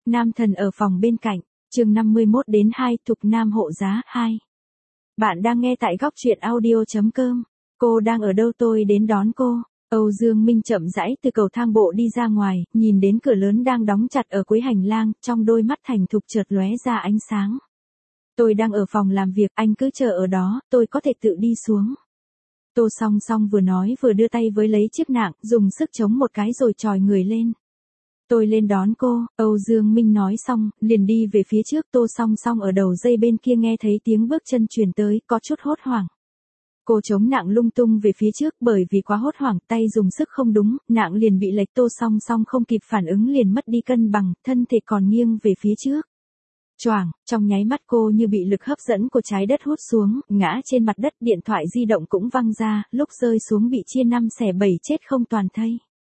Nam thần ở phòng bên cạnh, chương 51 đến 2, Thục Nam hộ giá 2. Bạn đang nghe tại góc truyện audio.com. Cô đang ở đâu tôi đến đón cô. Âu Dương Minh chậm rãi từ cầu thang bộ đi ra ngoài, nhìn đến cửa lớn đang đóng chặt ở cuối hành lang, trong đôi mắt thành thục chợt lóe ra ánh sáng. Tôi đang ở phòng làm việc, anh cứ chờ ở đó, tôi có thể tự đi xuống. Tô Song Song vừa nói vừa đưa tay với lấy chiếc nạng, dùng sức chống một cái rồi chòi người lên. Tôi lên đón cô, Âu Dương Minh nói xong, liền đi về phía trước. Tô Song Song ở đầu dây bên kia nghe thấy tiếng bước chân truyền tới, có chút hốt hoảng. Cô chống nạng lung tung về phía trước, bởi vì quá hốt hoảng, tay dùng sức không đúng, nạng liền bị lệch. Tô Song Song không kịp phản ứng liền mất đi cân bằng, thân thể còn nghiêng về phía trước. Choàng, trong nháy mắt cô như bị lực hấp dẫn của trái đất hút xuống, ngã trên mặt đất, điện thoại di động cũng văng ra, lúc rơi xuống bị chia 5 xẻ 7 chết không toàn thây.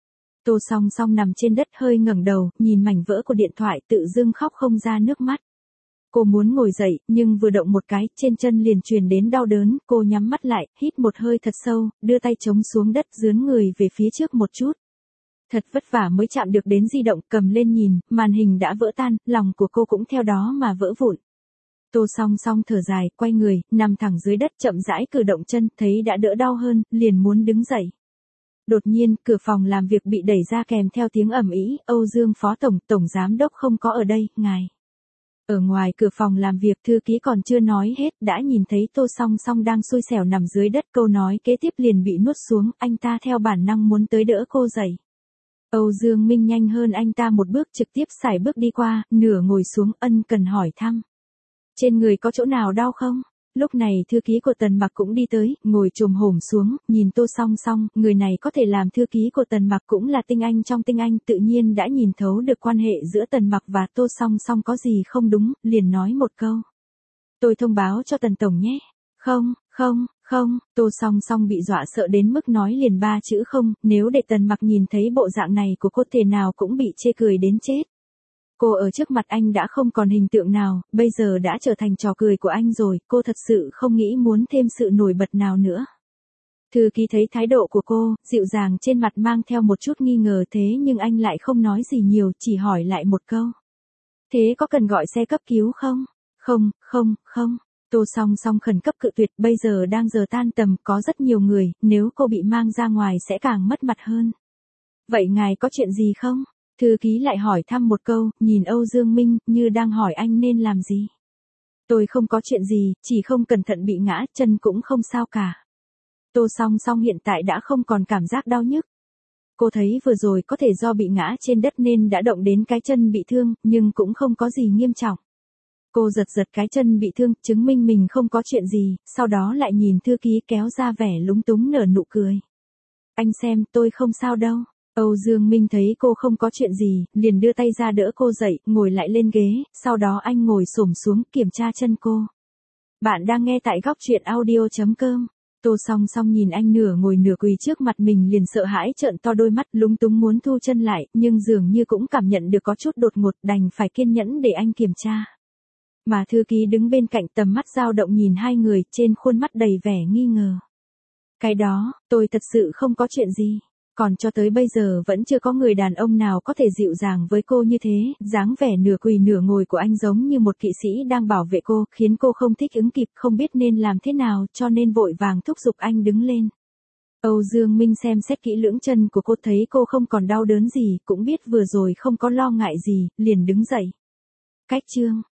Tô Song Song nằm trên đất hơi ngẩng đầu, nhìn mảnh vỡ của điện thoại tự dưng khóc không ra nước mắt. Cô muốn ngồi dậy, nhưng vừa động một cái, trên chân liền truyền đến đau đớn, cô nhắm mắt lại, hít một hơi thật sâu, đưa tay chống xuống đất dướn người về phía trước một chút. Thật vất vả mới chạm được đến di động, cầm lên nhìn, màn hình đã vỡ tan, lòng của cô cũng theo đó mà vỡ vụn. Tô Song Song thở dài, quay người, nằm thẳng dưới đất chậm rãi cử động chân, thấy đã đỡ đau hơn, liền muốn đứng dậy. Đột nhiên, cửa phòng làm việc bị đẩy ra kèm theo tiếng ầm ĩ, Âu Dương Phó Tổng Giám Đốc không có ở đây, ngài. Ở ngoài cửa phòng làm việc, thư ký còn chưa nói hết, đã nhìn thấy Tô Song Song đang xui xẻo nằm dưới đất, câu nói kế tiếp liền bị nuốt xuống, anh ta theo bản năng muốn tới đỡ cô dậy. Âu Dương Minh nhanh hơn anh ta một bước, trực tiếp sải bước đi qua, nửa ngồi xuống, ân cần hỏi thăm. Trên người có chỗ nào đau không? Lúc này thư ký của Tần Mặc cũng đi tới, ngồi chồm hổm xuống, nhìn Tô Song Song, người này có thể làm thư ký của Tần Mặc cũng là tinh anh trong tinh anh, tự nhiên đã nhìn thấu được quan hệ giữa Tần Mặc và Tô Song Song có gì không đúng, liền nói một câu. Tôi thông báo cho Tần Tổng nhé. Không, Tô Song Song bị dọa sợ đến mức nói liền 3 chữ không, nếu để Tần Mặc nhìn thấy bộ dạng này của cô thể nào cũng bị chê cười đến chết. Cô ở trước mặt anh đã không còn hình tượng nào, bây giờ đã trở thành trò cười của anh rồi, cô thật sự không nghĩ muốn thêm sự nổi bật nào nữa. Thư ký thấy thái độ của cô, dịu dàng trên mặt mang theo một chút nghi ngờ, thế nhưng anh lại không nói gì nhiều, chỉ hỏi lại một câu. Thế có cần gọi xe cấp cứu không? Không. Tô Song Song khẩn cấp cự tuyệt, bây giờ đang giờ tan tầm, có rất nhiều người, nếu cô bị mang ra ngoài sẽ càng mất mặt hơn. Vậy ngài có chuyện gì không? Thư ký lại hỏi thăm một câu, nhìn Âu Dương Minh, như đang hỏi anh nên làm gì. Tôi không có chuyện gì, chỉ không cẩn thận bị ngã, chân cũng không sao cả. Tô Song Song hiện tại đã không còn cảm giác đau nhức. Cô thấy vừa rồi có thể do bị ngã trên đất nên đã động đến cái chân bị thương, nhưng cũng không có gì nghiêm trọng. Cô giật cái chân bị thương, chứng minh mình không có chuyện gì, sau đó lại nhìn thư ký kéo ra vẻ lúng túng nở nụ cười. Anh xem, tôi không sao đâu. Âu Dương Minh thấy cô không có chuyện gì, liền đưa tay ra đỡ cô dậy, ngồi lại lên ghế, sau đó anh ngồi xổm xuống kiểm tra chân cô. Bạn đang nghe tại góc truyện audio.com. Tô Song Song nhìn anh nửa ngồi nửa quỳ trước mặt mình liền sợ hãi trợn to đôi mắt, lúng túng muốn thu chân lại, nhưng dường như cũng cảm nhận được có chút đột ngột, đành phải kiên nhẫn để anh kiểm tra. Mà thư ký đứng bên cạnh tầm mắt dao động nhìn hai người, trên khuôn mắt đầy vẻ nghi ngờ. Cái đó, tôi thật sự không có chuyện gì. Còn cho tới bây giờ vẫn chưa có người đàn ông nào có thể dịu dàng với cô như thế, dáng vẻ nửa quỳ nửa ngồi của anh giống như một kỵ sĩ đang bảo vệ cô, khiến cô không thích ứng kịp, không biết nên làm thế nào, cho nên vội vàng thúc giục anh đứng lên. Âu Dương Minh xem xét kỹ lưỡng chân của cô, thấy cô không còn đau đớn gì, cũng biết vừa rồi không có lo ngại gì, liền đứng dậy. Cách chương